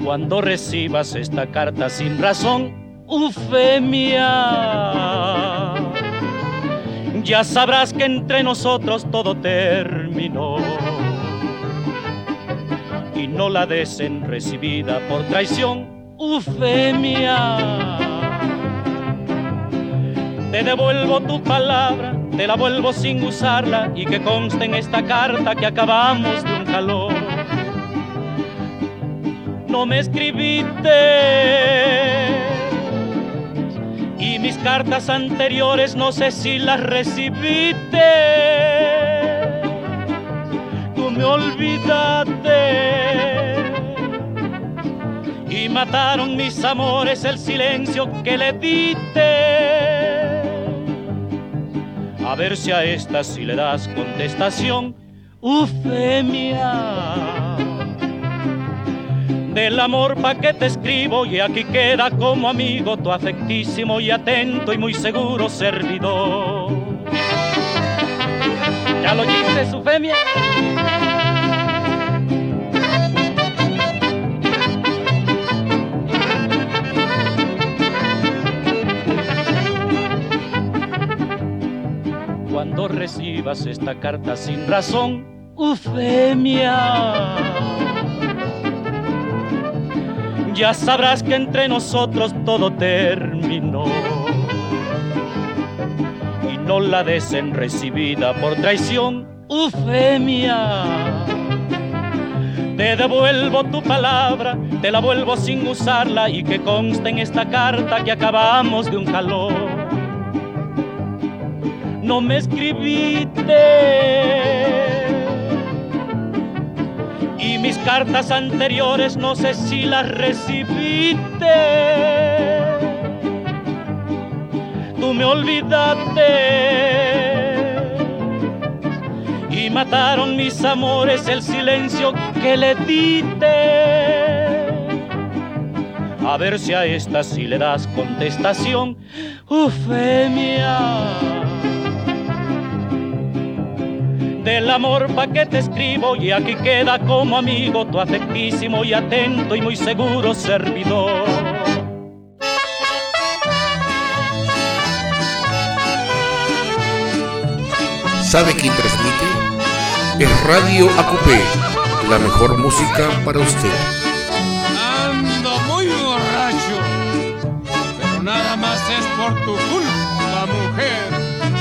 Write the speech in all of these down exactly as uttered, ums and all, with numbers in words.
Cuando recibas esta carta sin razón, Eufemia, ya sabrás que entre nosotros todo terminó. Y no la des en recibida por traición, Eufemia. Te devuelvo tu palabra, te la vuelvo sin usarla, y que conste en esta carta que acabamos de un calor. No me escribiste, y mis cartas anteriores no sé si las recibiste. Tú me olvidaste y mataron mis amores el silencio que le diste. A ver si a esta si le das contestación, Eufemia. Del amor pa' que te escribo, y aquí queda como amigo tu afectísimo y atento y muy seguro servidor. ¿Ya lo oíste, Eufemia? Cuando recibas esta carta sin razón, Eufemia, ya sabrás que entre nosotros todo terminó. Y no la des en recibida por traición, Eufemia. Te devuelvo tu palabra, te la vuelvo sin usarla, y que conste en esta carta que acabamos de un calor. No me escribiste, y mis cartas anteriores no sé si las recibiste. Tú me olvidaste y mataron mis amores el silencio que le diste. A ver si a esta si le das contestación, Eufemia. Del amor pa' que te escribo, y aquí queda como amigo tu afectísimo y atento y muy seguro servidor. ¿Sabe quién transmite? Es Radio A Q P, la mejor música para usted. Ando muy borracho, pero nada más es por tu culpa, mujer.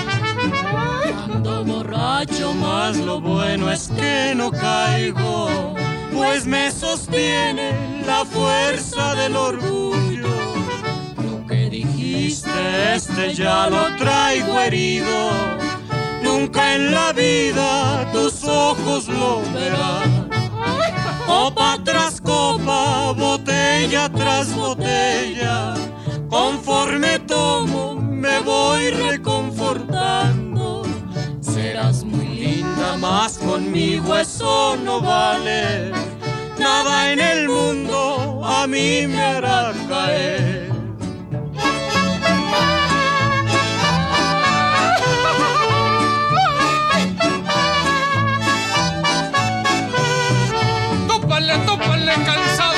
Borracho, más lo bueno es que no caigo, pues me sostiene la fuerza del orgullo. Lo que dijiste, este ya lo traigo herido. Nunca en la vida tus ojos lo verán. Copa tras copa, botella tras botella, conforme tomo me voy reconfortando. Serás muy linda, mas conmigo eso no vale. Nada en el mundo a mí me hará caer. ¡Tópale, tópale, cansado!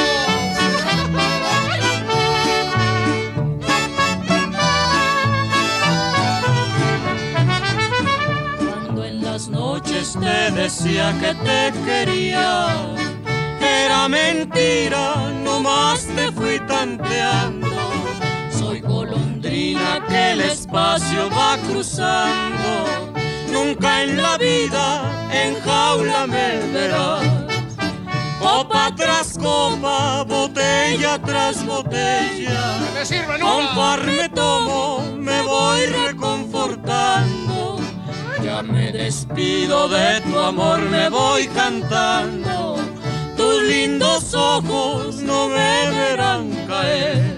Noches te decía que te quería, era mentira, nomás te fui tanteando. Soy golondrina que el espacio va cruzando, nunca en la vida en jaula me verás. Copa tras copa, botella tras botella, conforme tomo me voy reconfortando. Ya me despido de tu amor, me voy cantando. Tus lindos ojos no me verán caer.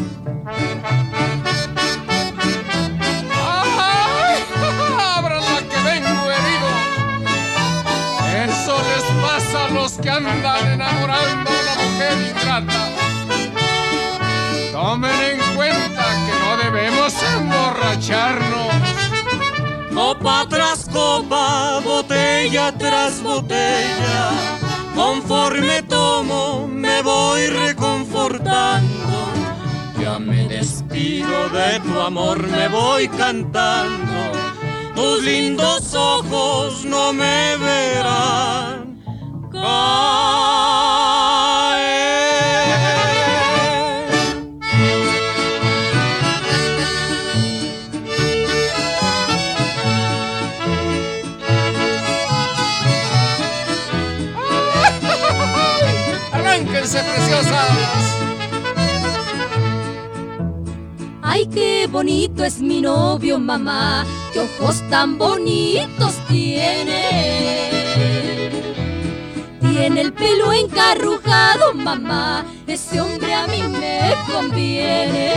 ¡Ay! ¡Ábrala que vengo herido! Eso les pasa a los que andan enamorando a una mujer ingrata. Tomen en cuenta que no debemos emborracharnos. Copa tras copa, botella tras botella, conforme tomo me voy recorriendo. cortando. Ya me despido de tu amor, me voy cantando. Tus lindos ojos no me verán caer. ¡Arránquense, preciosas! Ay, qué bonito es mi novio, mamá, qué ojos tan bonitos tiene. Tiene el pelo encarrujado, mamá, ese hombre a mí me conviene.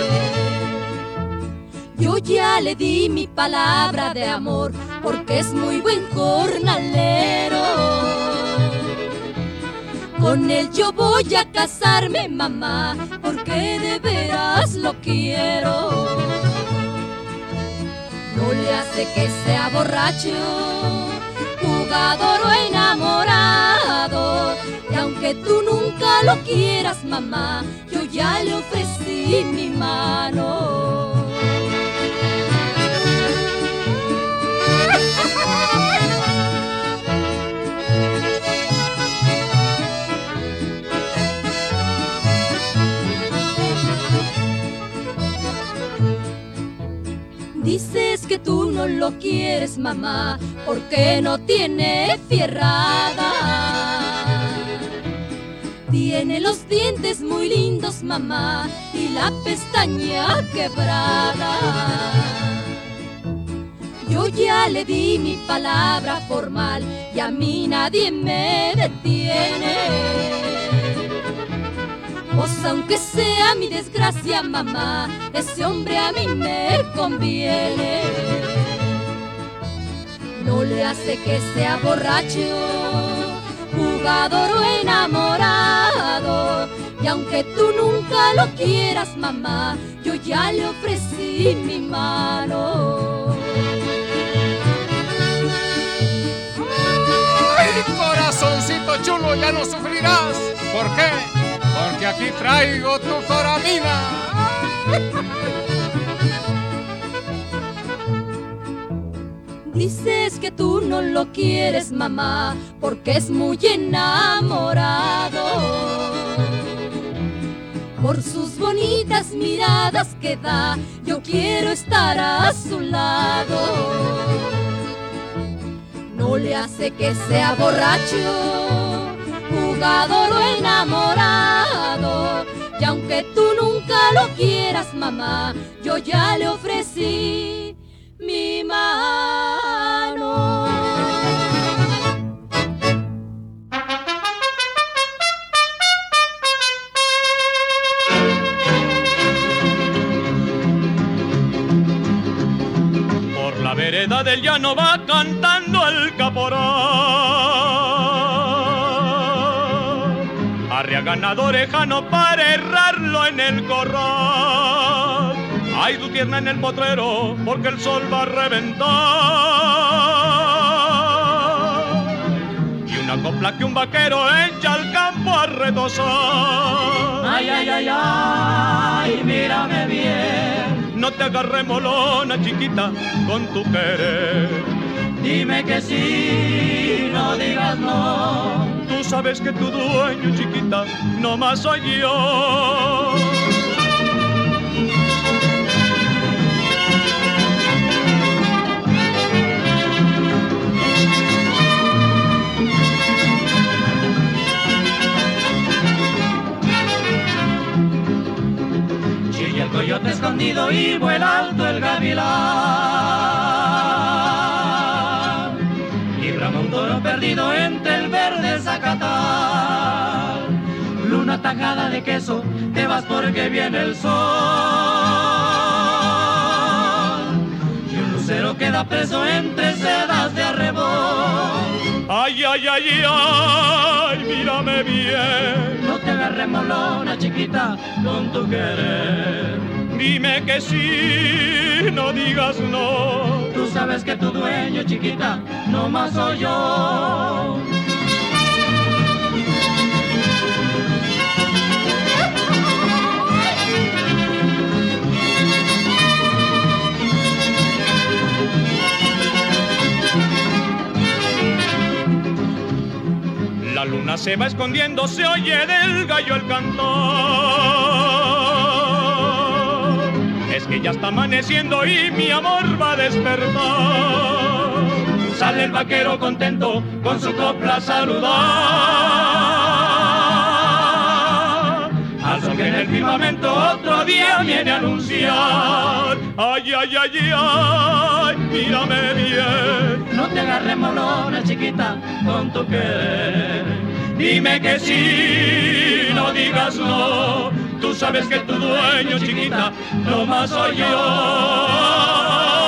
Yo ya le di mi palabra de amor, porque es muy buen jornalero. Con él yo voy a casarme, mamá, porque de veras lo quiero. No le hace que sea borracho, jugador o enamorado. Y aunque tú nunca lo quieras, mamá, yo ya le ofrecí mi mano. Dices que tú no lo quieres, mamá, porque no tiene fierrada. Tiene los dientes muy lindos, mamá, y la pestaña quebrada. Yo ya le di mi palabra formal y a mí nadie me detiene. Pues aunque sea mi desgracia, mamá, ese hombre a mí me conviene. No le hace que sea borracho, jugador o enamorado. Y aunque tú nunca lo quieras, mamá, yo ya le ofrecí mi mano. ¡Ay, corazoncito chulo, ya no sufrirás! ¿Por qué? Porque aquí traigo tu coramina. Dices que tú no lo quieres, mamá, porque es muy enamorado. Por sus bonitas miradas que da, yo quiero estar a su lado. No le hace que sea borracho, jugador o enamorado. Y aunque tú nunca lo quieras, mamá, yo ya le ofrecí mi mano. Por la vereda del llano va cantando el caporal. Arrea ganado orejano para errarlo en el corral. Ay, tu tierna en el potrero, porque el sol va a reventar. Y una copla que un vaquero echa al campo a retosar. Ay, ay, ay, ay, mírame bien. No te agarré molona, chiquita, con tu querer. Dime que sí, no digas no. Tú sabes que tu dueño, chiquita, no más soy yo. Chilla el coyote escondido y vuela alto el gavilán. Y brama un toro perdido entre el verde zacatal. Luna tajada de queso, te vas porque viene el sol. Y un lucero queda preso entre sedas de arrebol. Ay, ay, ay, ay, mírame bien. No te agarres molona, chiquita, con tu querer. Dime que sí, no digas no. Tú sabes que tu dueño, chiquita, no más soy yo. se va escondiendo, se oye del gallo el cantor. Es que ya está amaneciendo y mi amor va a despertar. Sale el vaquero contento con su copla a saludar al sol que en el firmamento otro día viene a anunciar. Ay, ay, ay, ay, mírame bien, no te agarres molona, chiquita, con tu querer. Dime que sí, no digas no, tú sabes que tu dueño, chiquita, no más soy yo.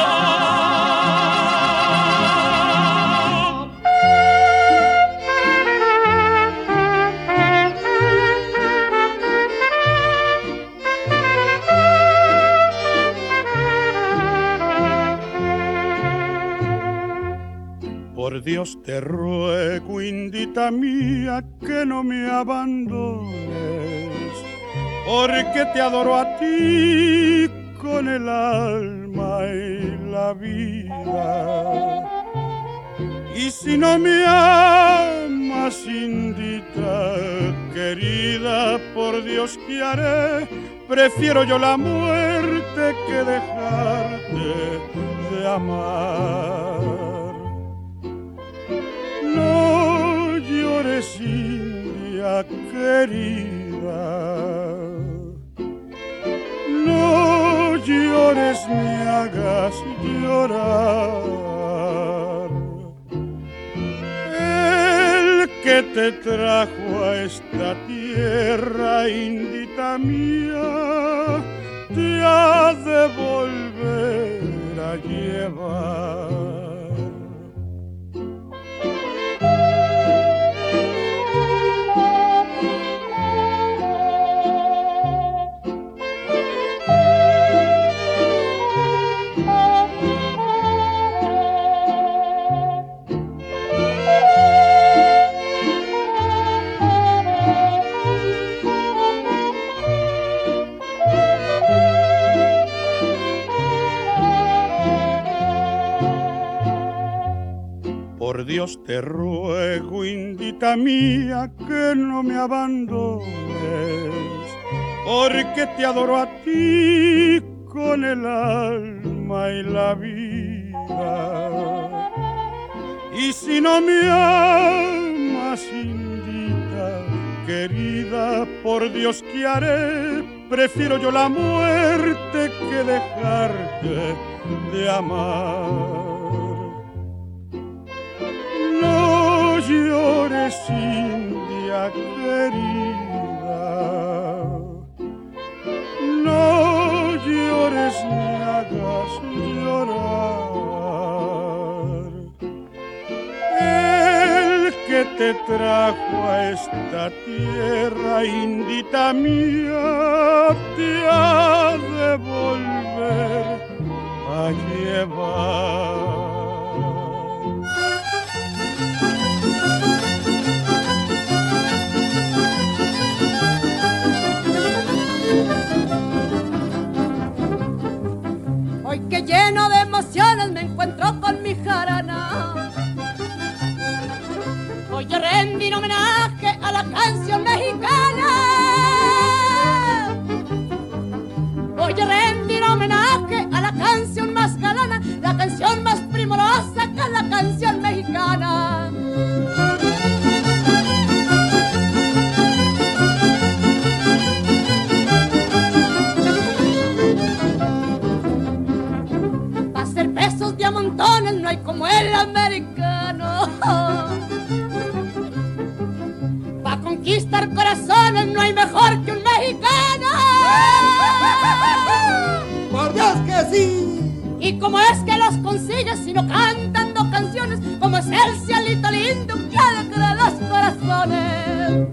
Por Dios te ruego, indita mía, que no me abandones, porque te adoro a ti con el alma y la vida. Y si no me amas, indita querida, por Dios que haré, prefiero yo la muerte que dejarte de amar. No llores, India querida, no llores ni hagas llorar. El que te trajo a esta tierra, indita mía, te ha de volver a llevar. Por Dios te ruego, indita mía, que no me abandones, porque te adoro a ti con el alma y la vida. Y si no me amas, indita querida, por Dios que haré, prefiero yo la muerte que dejarte de amar. No llores, India querida, no llores ni hagas llorar. El que te trajo a esta tierra, indita mía, te ha de volver a llevar. Hoy que lleno de emociones me encuentro con mi jarana, voy a rendir homenaje a la canción mexicana. Voy a rendir homenaje a la canción más galana, la canción más primorosa que es la canción mexicana. De a montones no hay como el americano, pa' conquistar corazones no hay mejor que un mexicano. Por Dios que sí. Y como es que los consigues si no cantando canciones, como es el cielito lindo que alegra los corazones.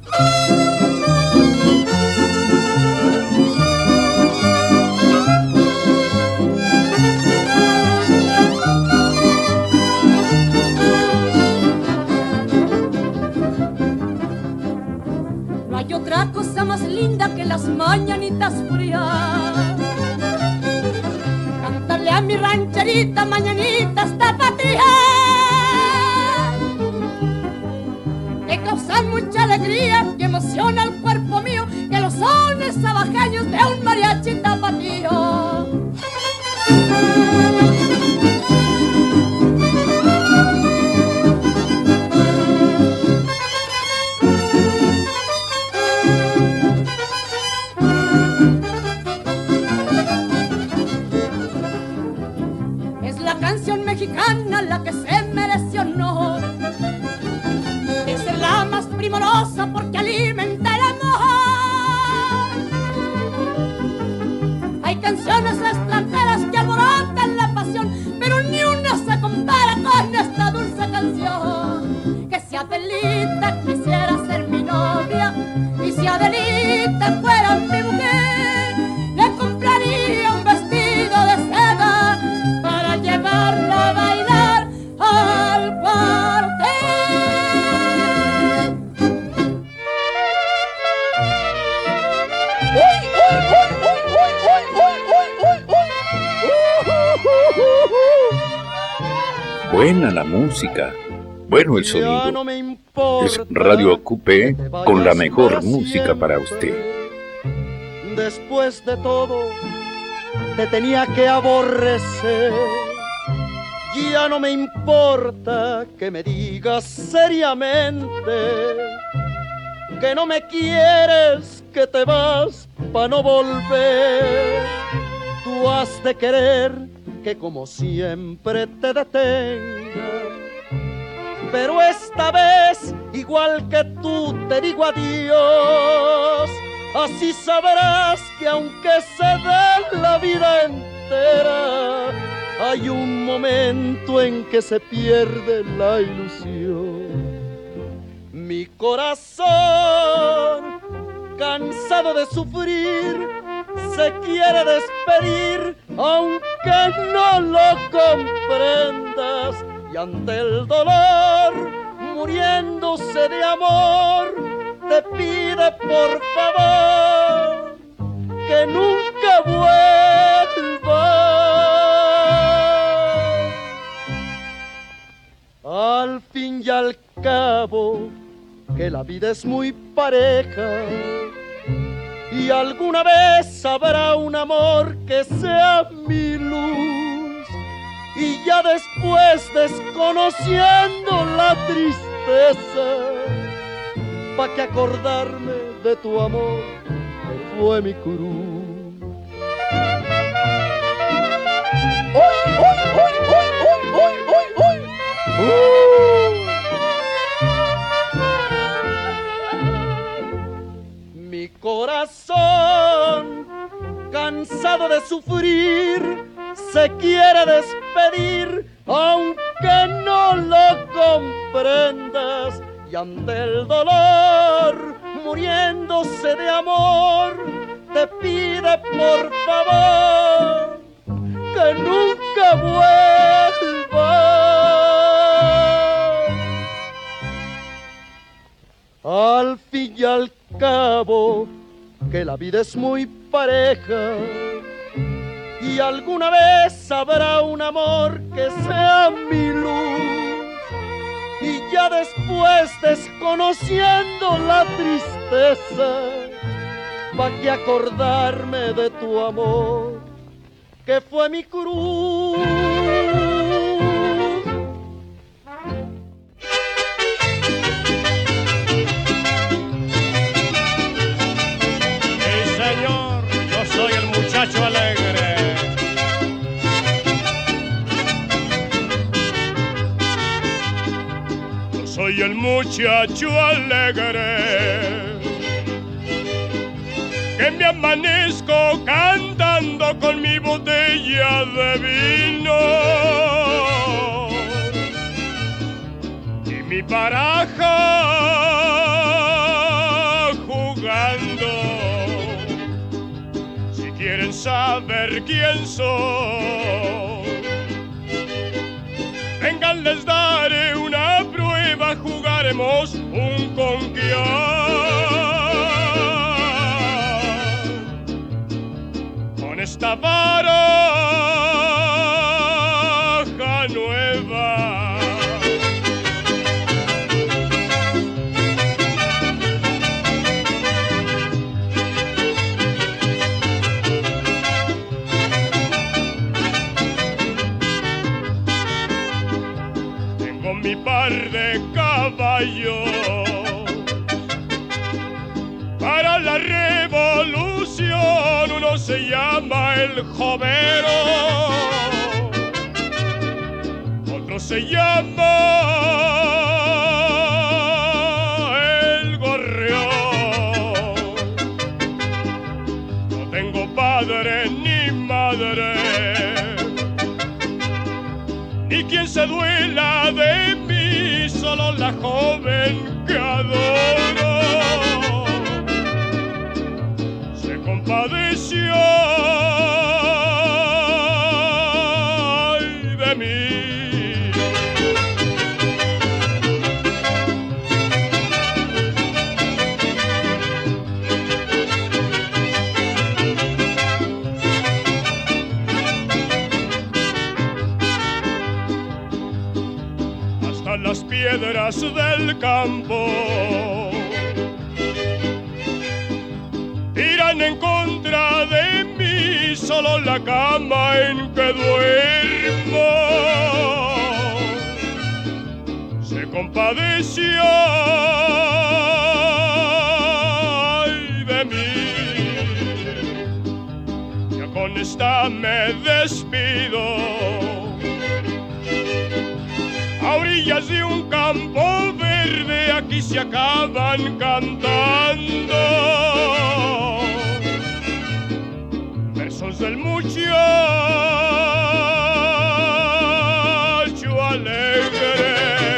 Otra cosa más linda que las mañanitas frías, cantarle a mi rancherita mañanitas tapatías, de causan mucha alegría y emociona el cuerpo mío, que los sones abajeños de un mariachi tapatío. Es la canción mexicana la que se mereció honor de ser la más primorosa porque alimenta el amor. Hay canciones extranjeras que alborotan la pasión, pero ni una se compara con esta dulce canción. Que si Adelita quisiera ser mi novia y si Adelita fuera mi mujer, le compraría un vestido de seda para llevarla a bailar al cuartel. Buena la música, bueno el sonido. Es Radio Acupé con la mejor música para usted. Después de todo, te tenía que aborrecer. Ya no me importa que me digas seriamente que no me quieres, que te vas pa' no volver. Tú has de querer que como siempre te detenga, pero esta vez, igual que tú, te digo adiós. Así sabrás que aunque se dé la vida entera, hay un momento en que se pierde la ilusión. Mi corazón, cansado de sufrir, se quiere despedir, aunque no lo comprendas. Y ante el dolor, muriéndose de amor, te pide por favor que nunca vuelva. Al fin y al cabo, que la vida es muy pareja, y alguna vez habrá un amor que sea mi luz, y ya después, desconociendo la tristeza, pa' que acordarme de tu amor, que fue mi cruz. ¡Uy, uy, uy, uy, uy, uy, uy, uy! ¡Uh! Mi corazón, cansado de sufrir, se quiere despedir, aunque no lo comprendas. Y ante el dolor, muriéndose de amor, te pide por favor que nunca vuelva. Al fin y al cabo, que la vida es muy pareja, y alguna vez habrá un amor que sea mi luz, y ya después, desconociendo la tristeza, pa' que acordarme de tu amor, que fue mi cruz. Sí, señor, yo soy el muchacho alegre. Yo soy el muchacho alegre, que me amanezco cantando con mi botella de vino y mi baraja jugando. Si quieren saber quién soy, vengan, les daré una prueba, jugaremos un conquiar. Esta baraja nueva, par de caballos. Para la revolución uno se llama el jovero, otro se llama el gorrión. No tengo padre ni madre, ni quien se duela de mí, solo la joven que adoro se compadeció ay, de mí. Las piedras del campo tiran en contra de mí, solo la cama en que duermo se compadeció ay, de mí. Ya con esta me despido, a orillas de un campo verde, aquí se acaban cantando versos del muchacho alegre.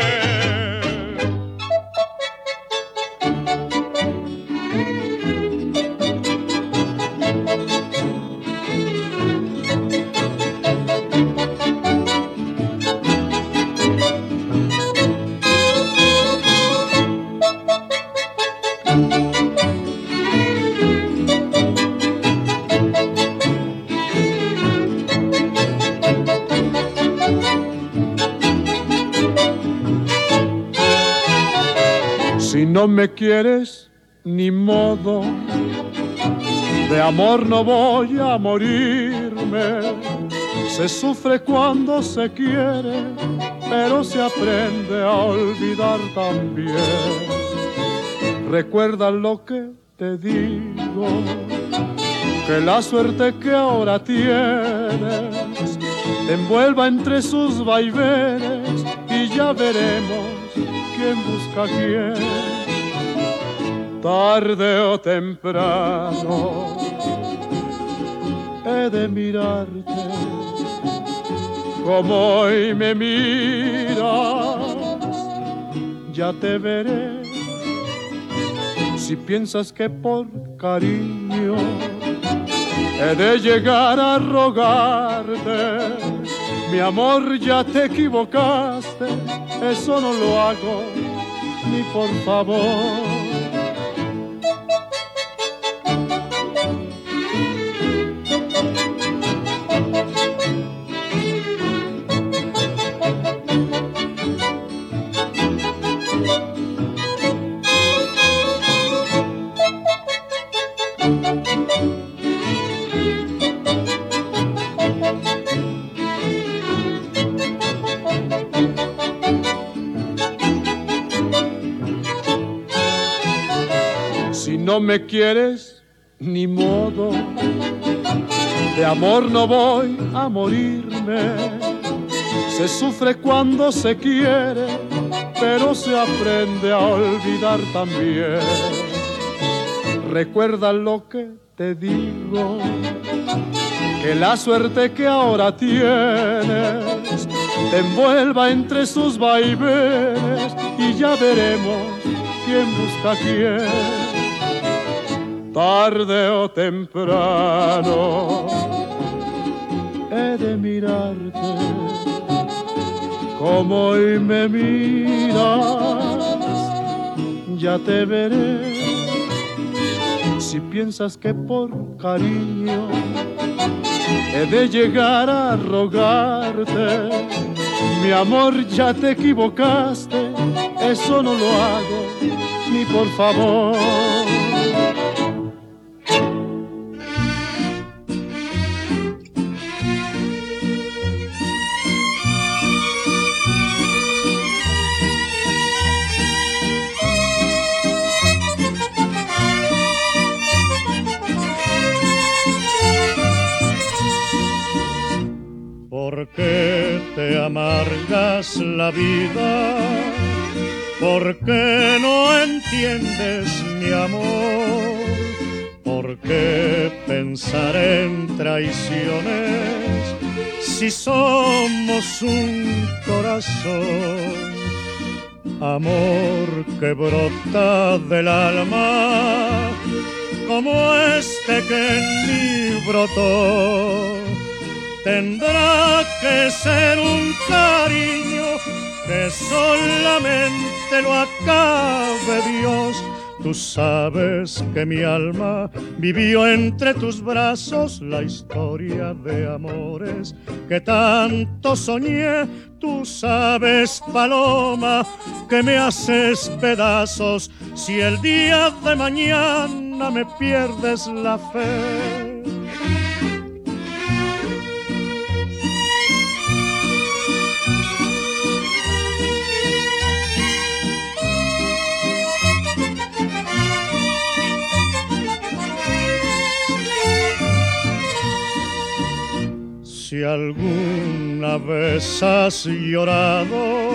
Si no me quieres, ni modo, de amor no voy a morirme. Se sufre cuando se quiere, pero se aprende a olvidar también. Recuerda lo que te digo, que la suerte que ahora tienes te envuelva entre sus vaivenes y ya veremos quién busca a quién. Tarde o temprano he de mirarte como hoy me miras, ya te veré. Si piensas que por cariño he de llegar a rogarte, mi amor, ya te equivocaste, eso no lo hago ni por favor. Si no me quieres, ni modo, de amor no voy a morirme. Se sufre cuando se quiere, pero se aprende a olvidar también. Recuerda lo que te digo, que la suerte que ahora tienes te envuelva entre sus vaivenes y ya veremos quién busca a quién. Tarde o temprano he de mirarte como hoy me miras, ya te veré. Si piensas que por cariño he de llegar a rogarte, mi amor, ya te equivocaste, eso no lo hago ni por favor. amargas la vida. ¿Por qué no entiendes mi amor? ¿Por qué pensar en traiciones si somos un corazón? Amor que brota del alma como este que en mí brotó. Tendrá que ser un cariño que solamente lo acabe Dios. Tú sabes que mi alma vivió entre tus brazos la historia de amores que tanto soñé. Tú sabes, paloma, que me haces pedazos si el día de mañana me pierdes la fe. Si alguna vez has llorado,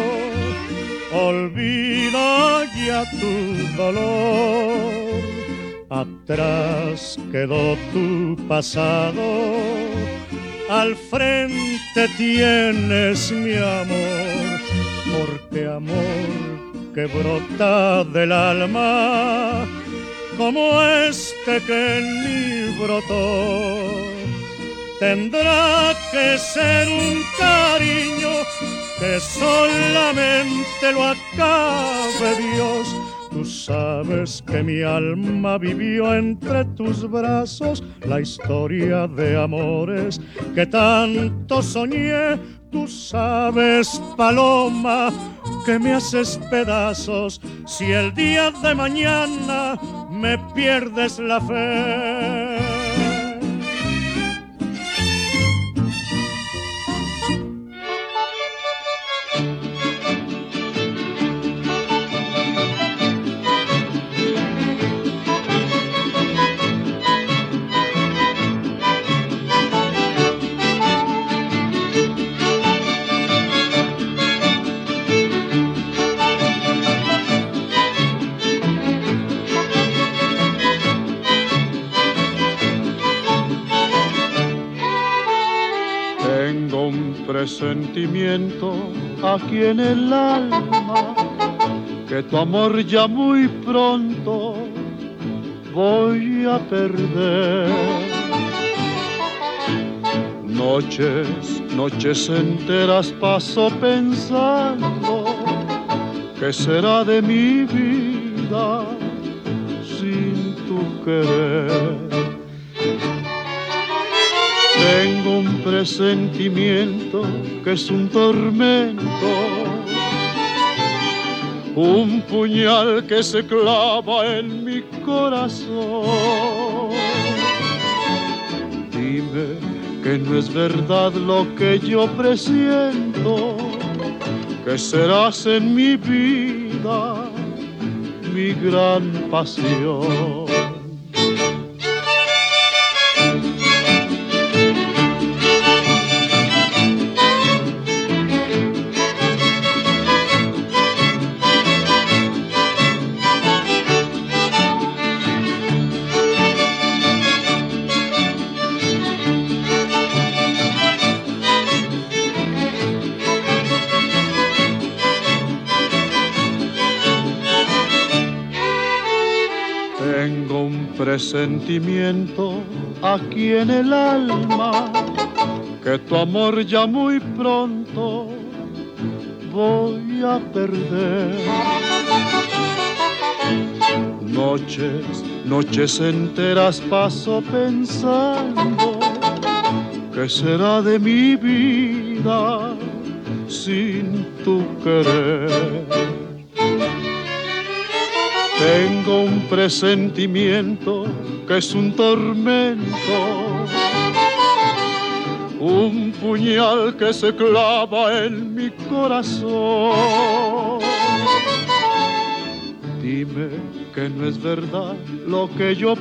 olvida ya tu dolor. Atrás quedó tu pasado, al frente tienes mi amor. Porque amor que brota del alma, como este que en mí brotó, tendrá que ser un cariño que solamente lo acabe Dios. Tú sabes que mi alma vivió entre tus brazos la historia de amores que tanto soñé. Tú sabes, paloma, que me haces pedazos si el día de mañana me pierdes la fe. Presentimiento aquí en el alma que tu amor ya muy pronto voy a perder. Noches, noches enteras paso pensando qué será de mi vida sin tu querer. Tengo un presentimiento que es un tormento, un puñal que se clava en mi corazón. Dime que no es verdad lo que yo presiento, que serás en mi vida mi gran pasión. Presentimiento aquí en el alma que tu amor ya muy pronto voy a perder. Noches, noches enteras paso pensando qué será de mi vida sin tu querer. Tengo un presentimiento que es un tormento, un puñal que se clava en mi corazón. Dime que no es verdad lo que yo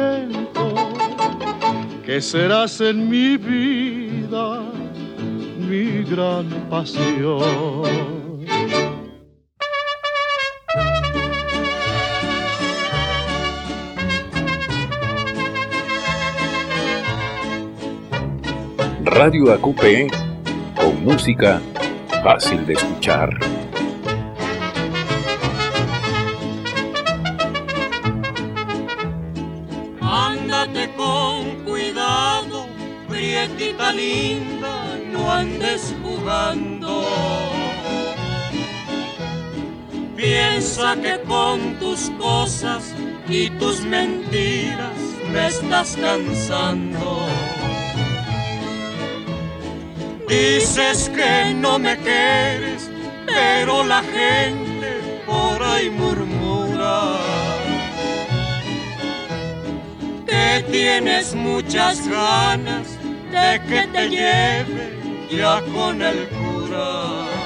presiento, que serás en mi vida mi gran pasión. Radio A Q P, con música fácil de escuchar. Ándate con cuidado, prietita linda, no andes jugando. Piensa que con tus cosas y tus mentiras me estás cansando. Dices que no me quieres, pero la gente por ahí murmura que tienes muchas ganas de que te lleve ya con el cura.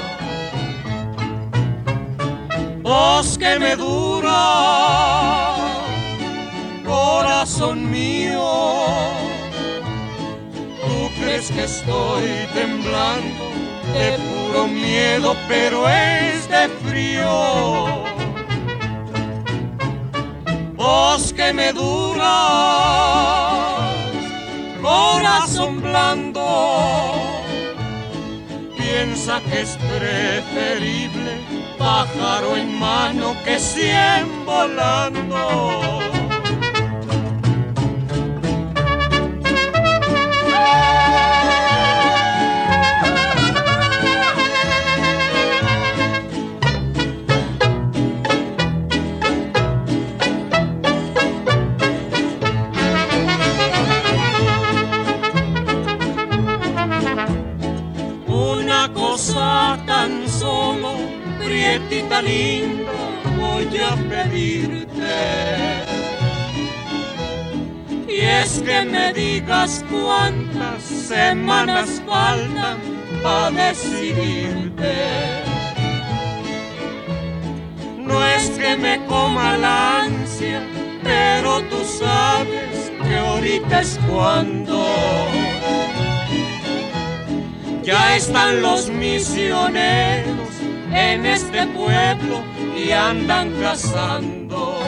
Voz que me dura, corazón mío, tú crees que estoy temblando de puro miedo, pero es de frío. Voz que me duras, corazón blando, piensa que es preferible pájaro en mano que cien volando. Tan solo, prietita linda, voy a pedirte, y es que me digas cuántas semanas faltan para decidirte. No es que me coma la ansia, pero tú sabes que ahorita es cuando ya están los misioneros en este pueblo y andan cazando.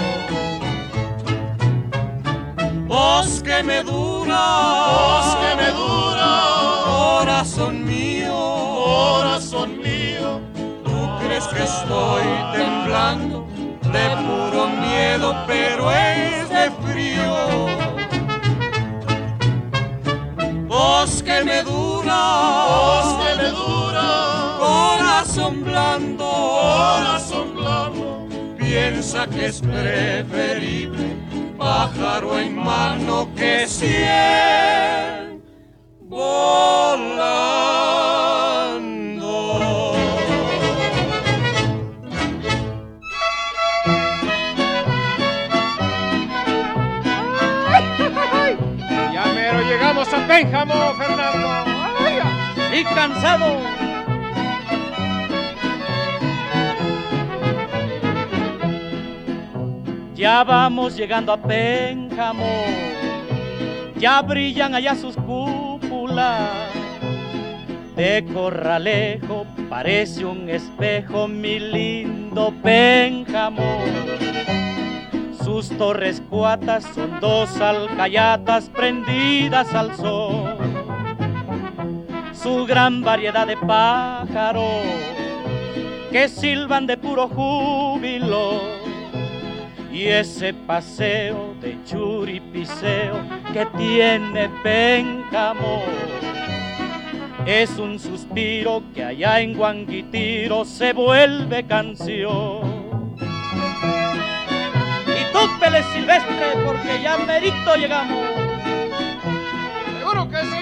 Voz que me dura, voz que me dura, corazón mío, corazón mío, tú crees que estoy temblando de puro miedo, pero es de frío. Voz que me dura, voz que me dura, corazón blando, corazón blando, piensa que es preferible pájaro en mano que cien volando. Ya mero llegamos a Pénjamo, Fernando. ¡Ay, y cansado! Ya vamos llegando a Pénjamo, ya brillan allá sus cúpulas. De Corralejo parece un espejo, mi lindo Pénjamo. Sus torres cuatas son dos alcayatas prendidas al sol. Su gran variedad de pájaros que silban de puro júbilo, y ese paseo de churipiceo que tiene Pénjamo es un suspiro que allá en Guanguitiro se vuelve canción. Y túpele, Silvestre, porque ya merito llegamos. Seguro que sí.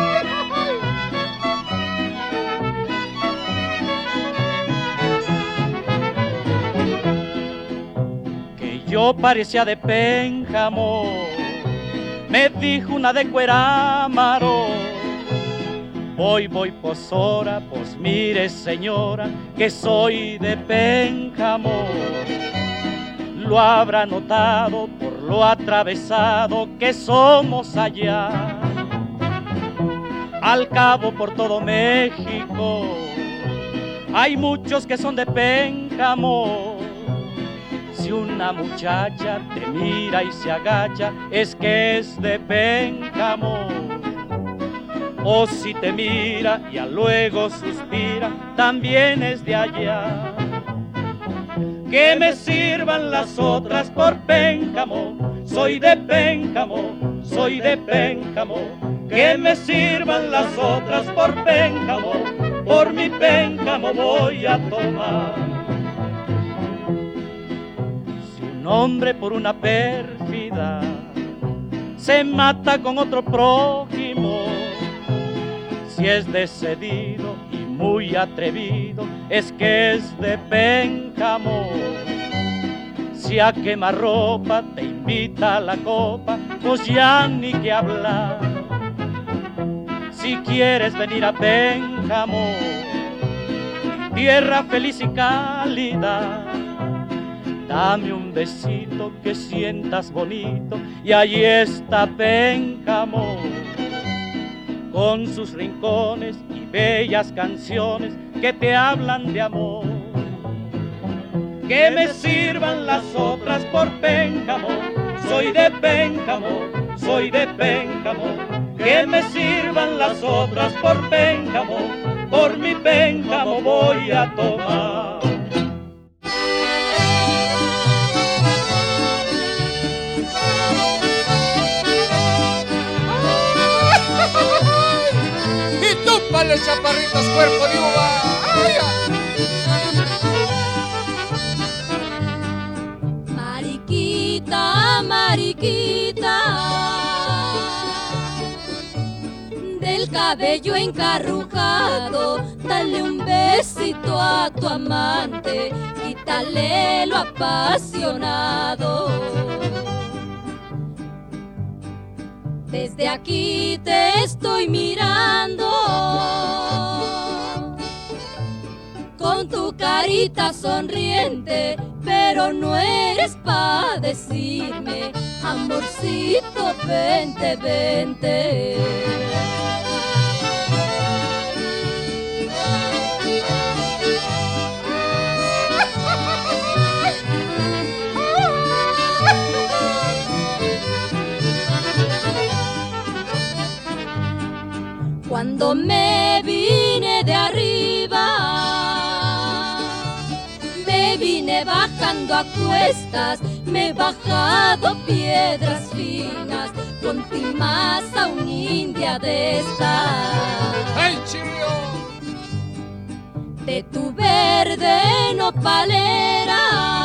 Yo parecía de Pénjamo, me dijo una de Cuerámaro. Voy, voy, posora, pues mire señora, que soy de Pénjamo. Lo habrá notado por lo atravesado que somos allá. Al cabo por todo México hay muchos que son de Pénjamo. Si una muchacha te mira y se agacha, es que es de Pénjamo. O si te mira y a luego suspira, también es de allá. Que me sirvan las otras por Pénjamo, soy de Pénjamo, soy de Pénjamo. Que me sirvan las otras por Pénjamo, por mi Pénjamo voy a tomar. Si un hombre por una pérfida se mata con otro prójimo, si es decidido y muy atrevido, es que es de Pénjamo. Si a quemarropa te invita a la copa, pues ya ni que hablar. Si quieres venir a Pénjamo, tierra feliz y cálida, dame un besito que sientas bonito, y allí está Pénjamo, con sus rincones y bellas canciones que te hablan de amor. Que me sirvan las otras por Pénjamo, soy de Pénjamo, soy de Pénjamo. Que me sirvan las otras por Pénjamo, por mi Pénjamo voy a tomar. Y túpale, chaparritos, cuerpo de uva. ¡Ay, ay! Mariquita, mariquita, del cabello encarrujado, dale un besito a tu amante, quítale lo apasionado. Desde aquí te estoy mirando, con tu carita sonriente, pero no eres pa' decirme, amorcito, vente, vente. Cuando me vine de arriba, me vine bajando a cuestas, me he bajado piedras finas, con timaza un india de estas. ¡Ay, chirrió! De tu verde nopalera,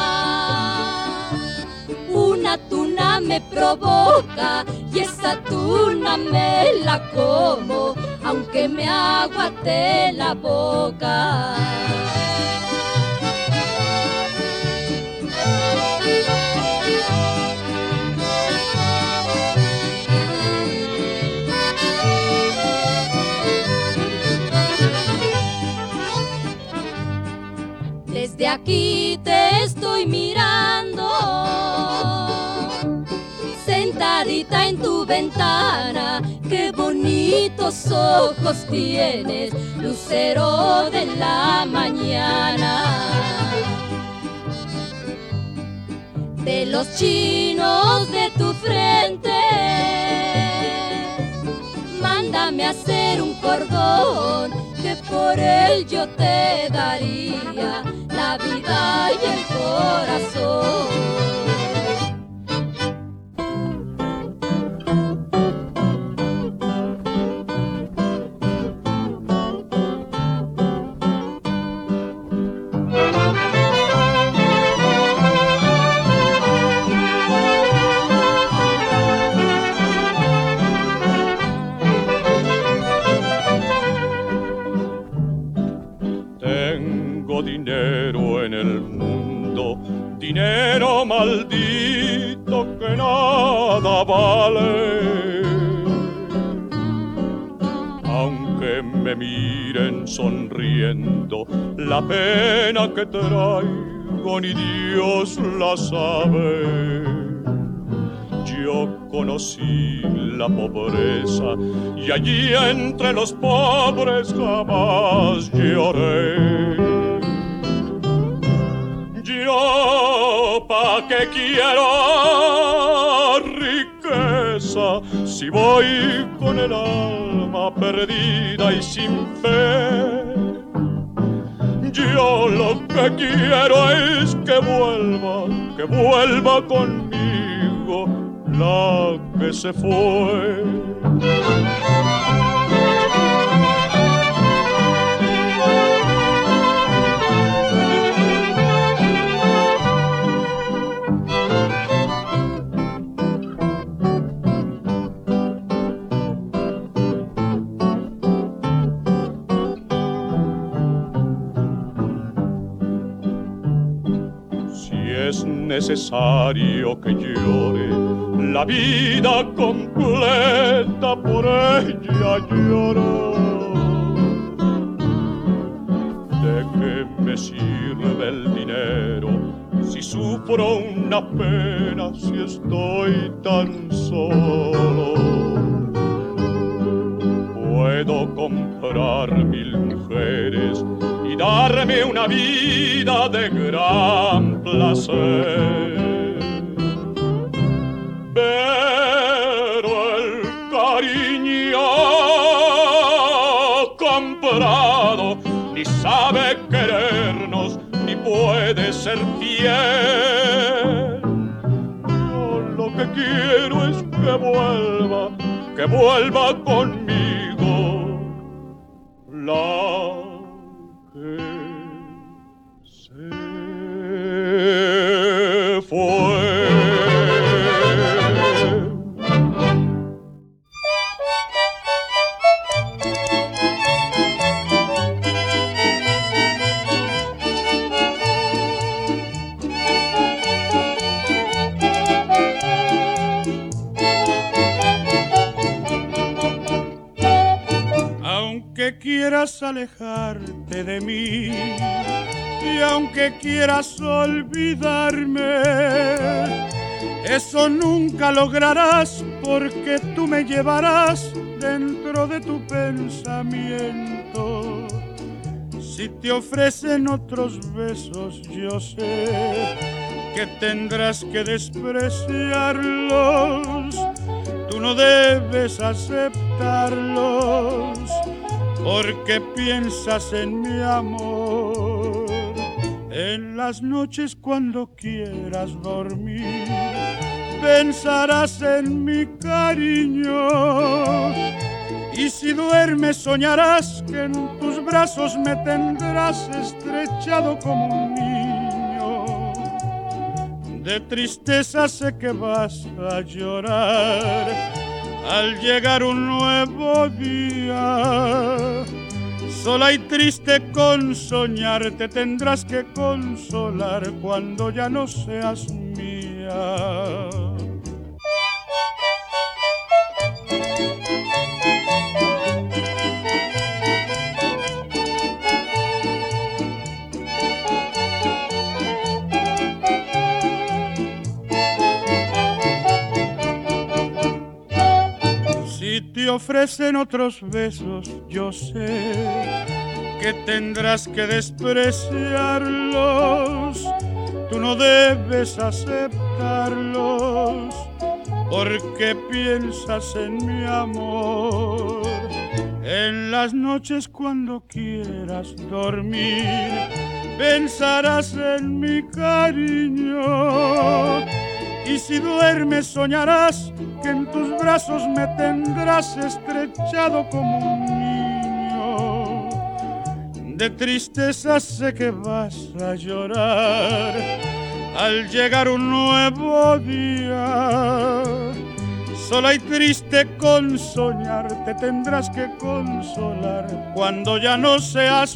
una tuna me provoca y esa tuna me la como, aunque me aguate la boca. Desde aquí te estoy mirando, sentadita en tu ventana, qué bonitos ojos tienes, lucero de la mañana. De los chinos de tu frente, mándame a hacer un cordón, que por él yo te daría la vida y el corazón. Dinero en el mundo, dinero maldito que nada vale. Aunque me miren sonriendo, la pena que traigo ni Dios la sabe. yo conocí la pobreza y allí entre los pobres jamás lloré. Yo pa' qué quiero riqueza si voy con el alma perdida y sin fe. Yo lo que quiero es que vuelva, que vuelva conmigo la que se fue. Es necesario que llore la vida completa, por ella lloro. ¿De qué me sirve el dinero si sufro una pena, si estoy tan solo? Puedo comprar mil mujeres y darme una vida de gran placer, pero el cariño comprado ni sabe querernos ni puede ser fiel. Yo lo que quiero es que vuelva, que vuelva conmigo la que se fue. Aunque quieras alejarte de mí y aunque quieras olvidarme, eso nunca lograrás porque tú me llevarás dentro de tu pensamiento. Si te ofrecen otros besos, yo sé que tendrás que despreciarlos. Tú no debes aceptarlos porque piensas en mi amor. En las noches cuando quieras dormir, pensarás en mi cariño. Y si duermes soñarás que en tus brazos me tendrás estrechado como un niño. De tristeza sé que vas a llorar al llegar un nuevo día. Sola y triste con soñar te tendrás que consolar cuando ya no seas mía. Si te ofrecen otros besos, yo sé que tendrás que despreciarlos. Tú no debes aceptarlos porque piensas en mi amor. En las noches cuando quieras dormir, pensarás en mi cariño. Y si duermes soñarás que en tus brazos me tendrás estrechado como un niño. De tristeza sé que vas a llorar al llegar un nuevo día. Sola y triste con soñar te tendrás que consolar cuando ya no seas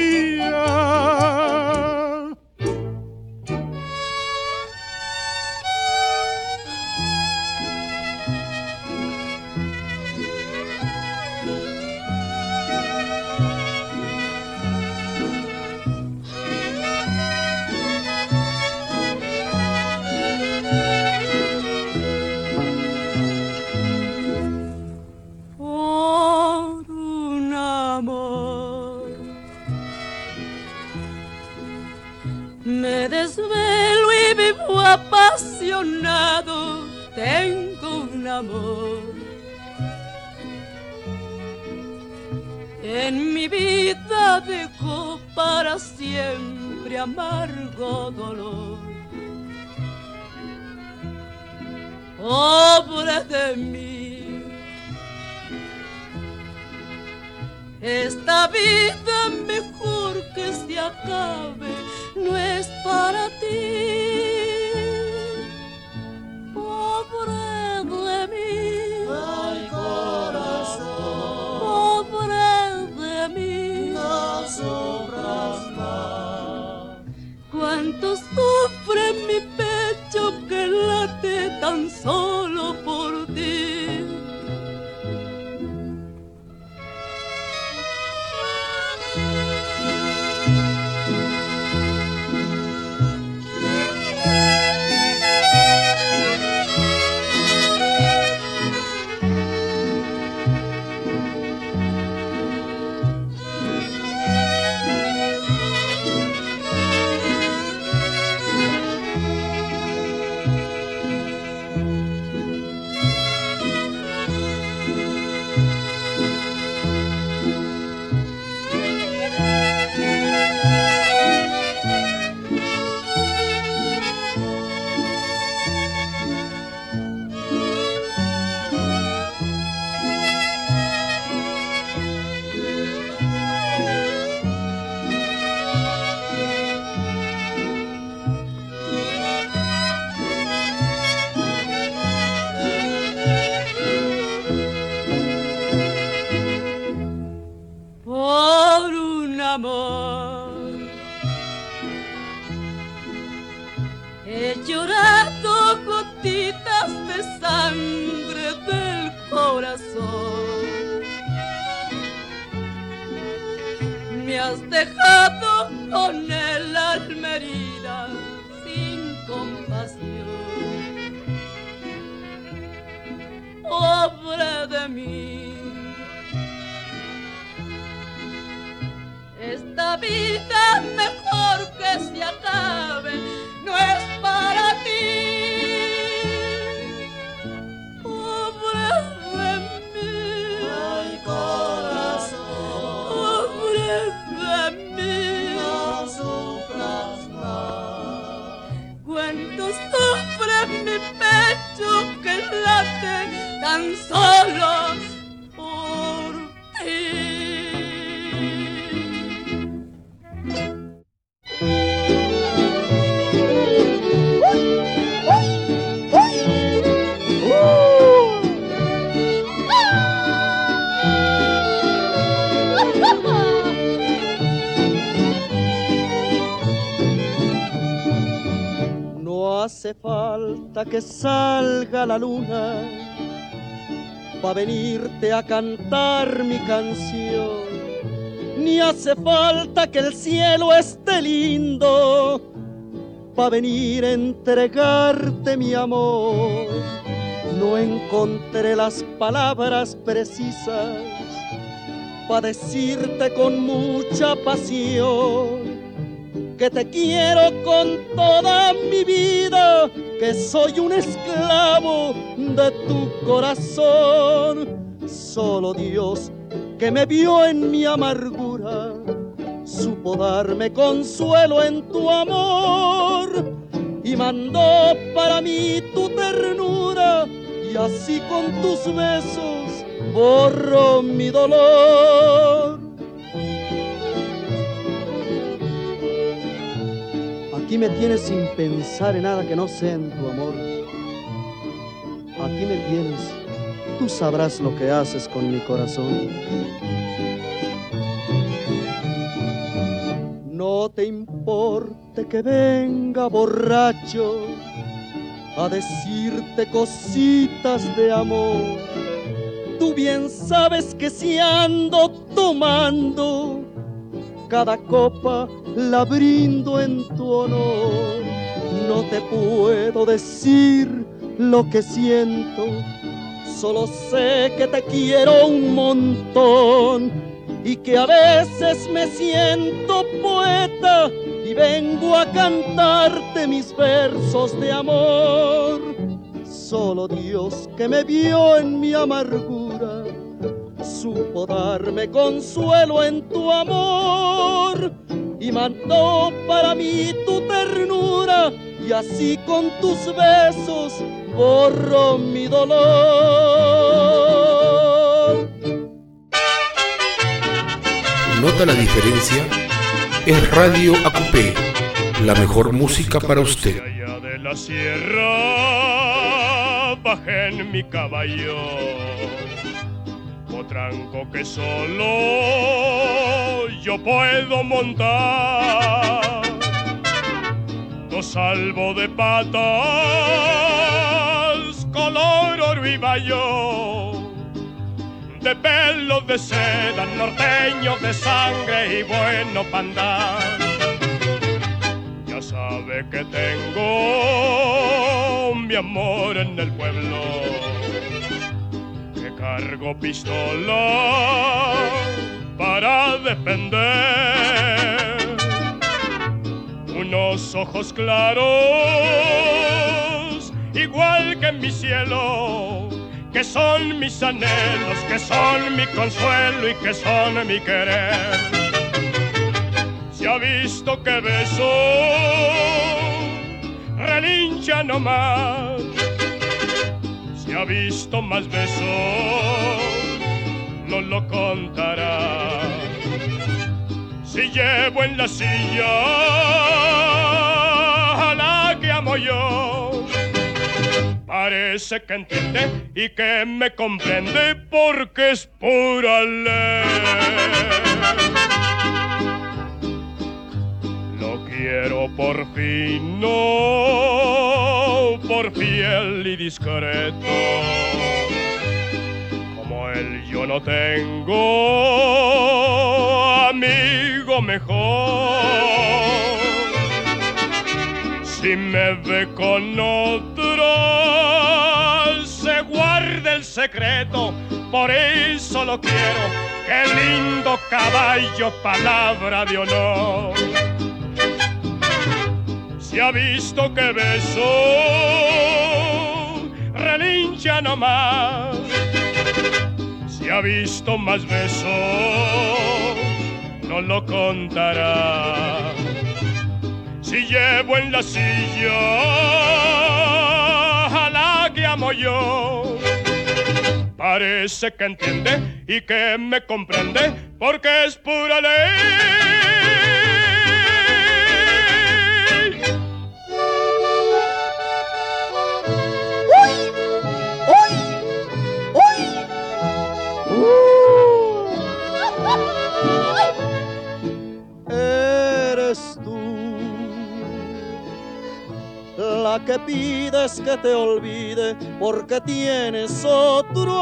mía. dolor. En mi vida dejó para siempre amargo dolor. Pobre de mí, esta vida mejor que se acabe no es para ti. Pobre de mí, ay corazón, pobre de mí, no sufras más. Cuánto sufre mi pecho que late tan solo por ti. He llorado gotitas de sangre del corazón. Me has dejado con el alma herida sin compasión. Pobre de mí, esta vida mejor que se acabe no es para ti. Pobre de mí, ay corazón, pobre de mí, no sufras más. Cuánto sufre mi pecho que late tan solo por ti. No hace falta que salga la luna pa' venirte a cantar mi canción, ni hace falta que el cielo esté lindo pa' venir a entregarte mi amor. No encontré las palabras precisas pa' decirte con mucha pasión que te quiero con toda mi vida, que soy un esclavo de tu corazón. Solo Dios, que me vio en mi amargura, supo darme consuelo en tu amor y mandó para mí tu ternura, y así con tus besos borró mi dolor. Aquí me tienes sin pensar en nada que no sea en tu amor. Aquí me tienes, tú sabrás lo que haces con mi corazón. No te importe que venga borracho a decirte cositas de amor. Tú bien sabes que si ando tomando, cada copa la brindo en tu honor. No te puedo decir lo que siento, solo sé que te quiero un montón y que a veces me siento poeta y vengo a cantarte mis versos de amor. solo Dios que me vio en mi amargura supo darme consuelo en tu amor y mandó para mí tu ternura y así con tus besos borró mi dolor. ¿Nota la diferencia? Es Radio Acupé, la mejor música para usted. Allá de la sierra bajé en mi caballo, potranco que solo yo puedo montar, no salvo de patas color oro y bayo, de pelo de seda, norteño de sangre y bueno pa' andar. Ya sabe que tengo mi amor en el pueblo, que cargo pistola para defender. Unos ojos claros, igual que mi cielo, que son mis anhelos, que son mi consuelo y que son mi querer. Se ha visto que beso relincha nomás, se ha visto más besos, no lo contará. Si llevo en la silla a la que amo yo, parece que entiende y que me comprende porque es pura ley. Lo quiero por fino, por fiel y discreto. Como él yo no tengo amigo mejor. Si me ve con otro, se guarda el secreto. Por eso lo quiero, qué lindo caballo, palabra de honor. Se ha visto que beso relincha nomás, se ha visto más besos, no lo contará. Si llevo en la silla a la que amo yo, parece que entiende y que me comprende porque es pura ley. Eres tú la que pides que te olvide porque tienes otro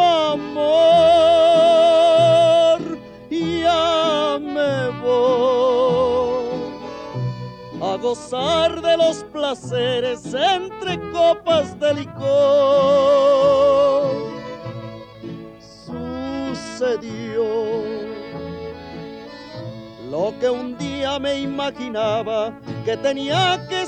amor. Ya me voy a gozar de los placeres entre copas de licor. Sucedió lo que un día me imaginaba que tenía que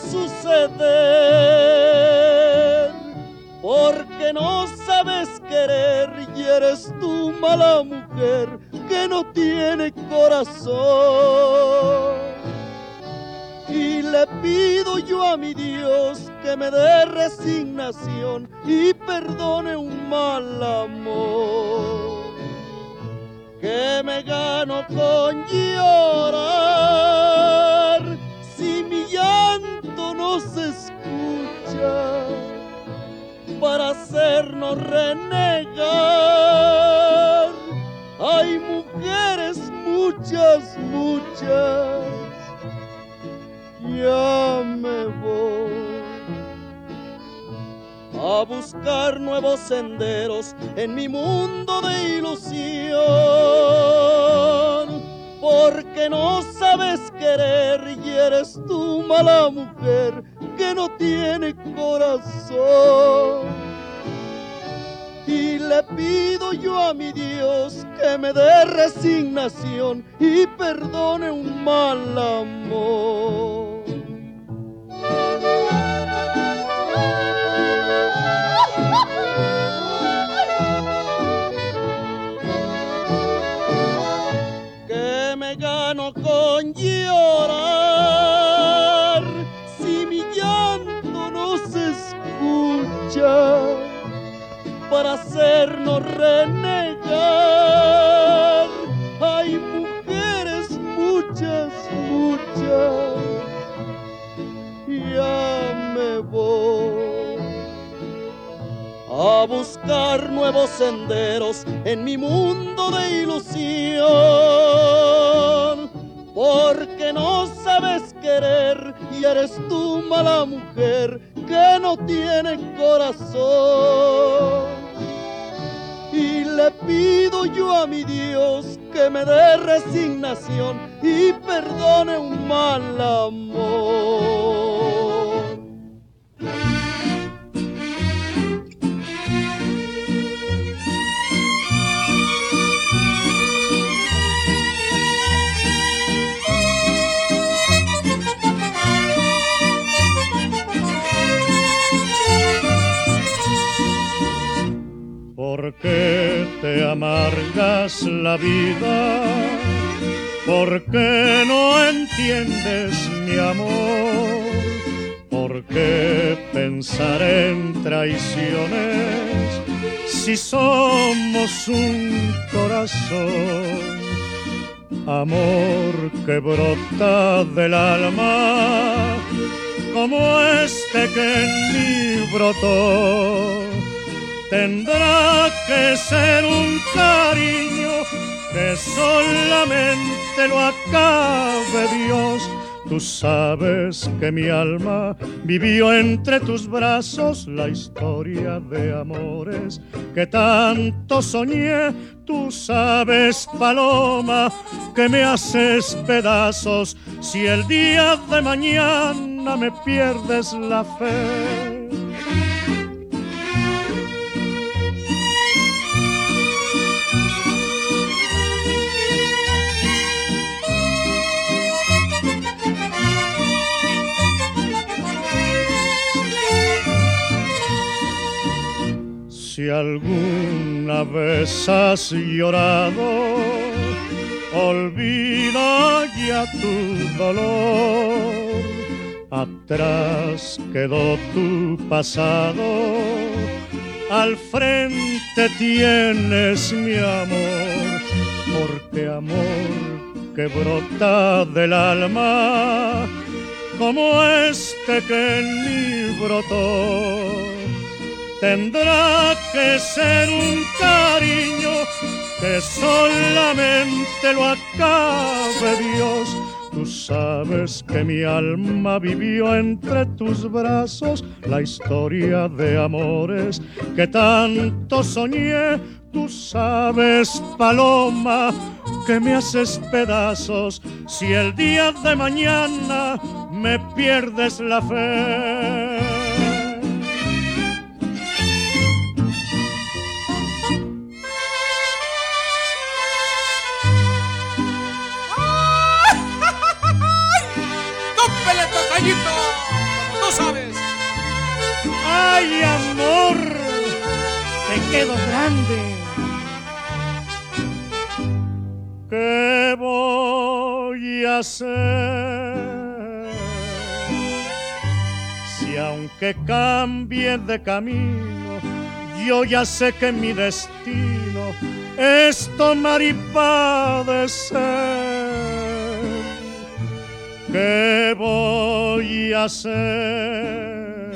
suceder, porque no sabes querer y eres tú mala mujer que no tiene corazón. Y le pido yo a mi Dios que me dé resignación y perdone un mal amor, que me gano con llorar si mi llanto no se escucha para hacernos renegar. Hay mujeres, muchas, muchas, ya me voy a buscar nuevos senderos en mi mundo de ilusión, porque no sabes querer y eres tú mala mujer que no tiene corazón. Y le pido yo a mi Dios que me dé resignación y perdone un mal amor. hacernos renegar. Hay mujeres, muchas, muchas, ya me voy a buscar nuevos senderos en mi mundo de ilusión, porque no sabes querer y eres tú mala mujer que no tiene corazón. Y le pido yo a mi Dios que me dé resignación y perdone un mal amor. ¿Por qué te amargas la vida? ¿Por qué no entiendes mi amor? ¿Por qué pensar en traiciones si somos un corazón? Amor que brota del alma como este que en mí brotó. Tendrá que ser un cariño que solamente lo acabe Dios. Tú sabes que mi alma vivió entre tus brazos la historia de amores que tanto soñé. Tú sabes, paloma, que me haces pedazos si el día de mañana me pierdes la fe. Si alguna vez has llorado, olvida ya tu dolor. Atrás quedó tu pasado, al frente tienes mi amor, porque amor que brota del alma, como este que en mí brotó. Tendrá que ser un cariño que solamente lo acabe Dios. Tú sabes que mi alma vivió entre tus brazos la historia de amores que tanto soñé. Tú sabes, paloma, que me haces pedazos si el día de mañana me pierdes la fe. ¡Tú sabes! ¡Ay, amor! Te quedo grande. ¿Qué voy a hacer si aunque cambie de camino, yo ya sé que mi destino es tomar y padecer? ¿Qué voy a hacer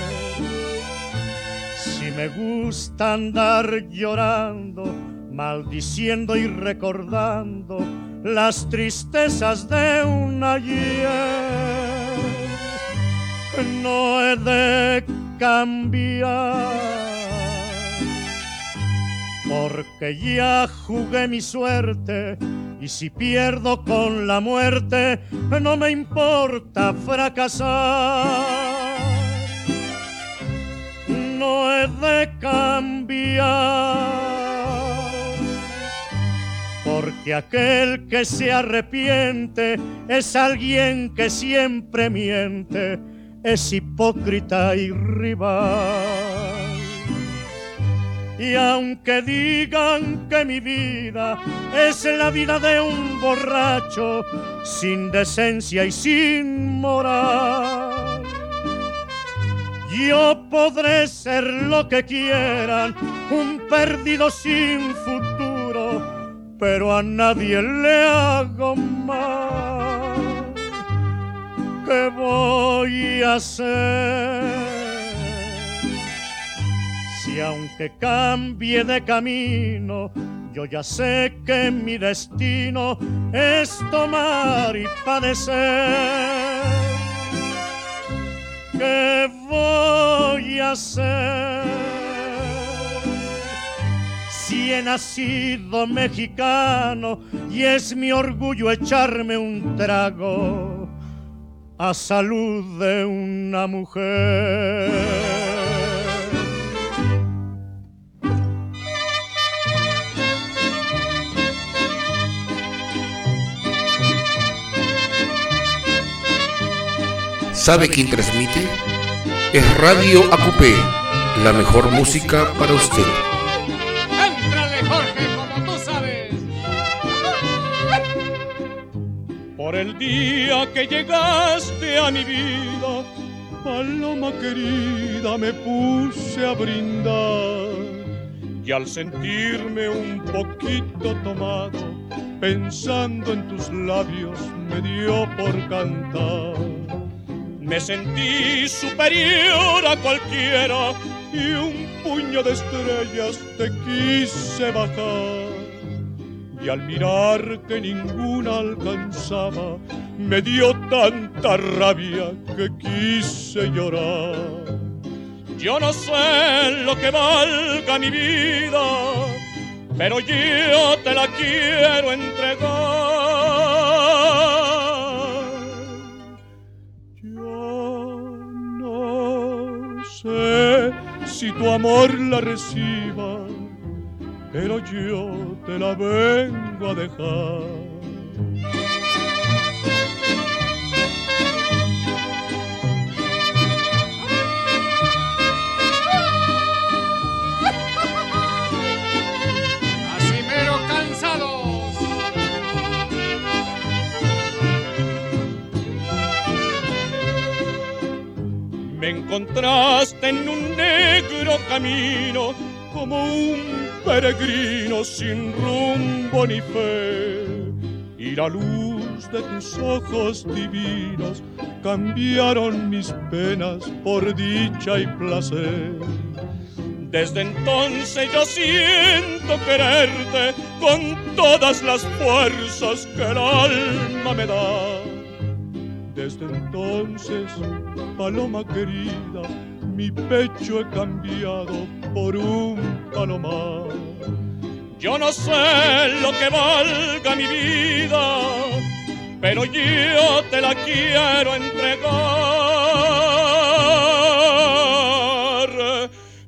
si me gusta andar llorando, maldiciendo y recordando las tristezas de un ayer? No he de cambiar, porque ya jugué mi suerte. Y si pierdo con la muerte, no me importa fracasar. No he de cambiar, porque aquel que se arrepiente es alguien que siempre miente, es hipócrita y rival. Y aunque digan que mi vida es la vida de un borracho, sin decencia y sin moral, Yo podré ser lo que quieran, un perdido sin futuro, pero a nadie le hago mal. ¿Qué voy a hacer? Si aunque cambie de camino, yo ya sé que mi destino es tomar y padecer. ¿Qué voy a hacer? Si he nacido mexicano y es mi orgullo echarme un trago a salud de una mujer. ¿Sabe quién transmite? Es Radio A Q P, la mejor música para usted. ¡Éntrale, Jorge, como tú sabes! Por el día que llegaste a mi vida, paloma querida, me puse a brindar. Y al sentirme un poquito tomado, pensando en tus labios, me dio por cantar. Me sentí superior a cualquiera y un puño de estrellas te quise bajar. Y al mirar que ninguna alcanzaba, me dio tanta rabia que quise llorar. Yo no sé lo que valga mi vida, pero yo te la quiero entregar. Sé si tu amor la reciba, pero yo te la vengo a dejar. Así mero cansados. Me encontraste en un negro camino, como un peregrino sin rumbo ni fe. Y la luz de tus ojos divinos cambiaron mis penas por dicha y placer. Desde entonces yo siento quererte con todas las fuerzas que el alma me da. Desde entonces, paloma querida, mi pecho he cambiado por un palomar. Yo no sé lo que valga mi vida, pero yo te la quiero entregar.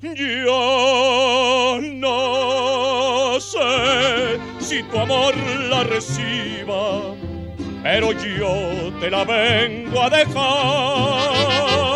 Yo no sé si tu amor la reciba, pero yo te la vengo a dejar.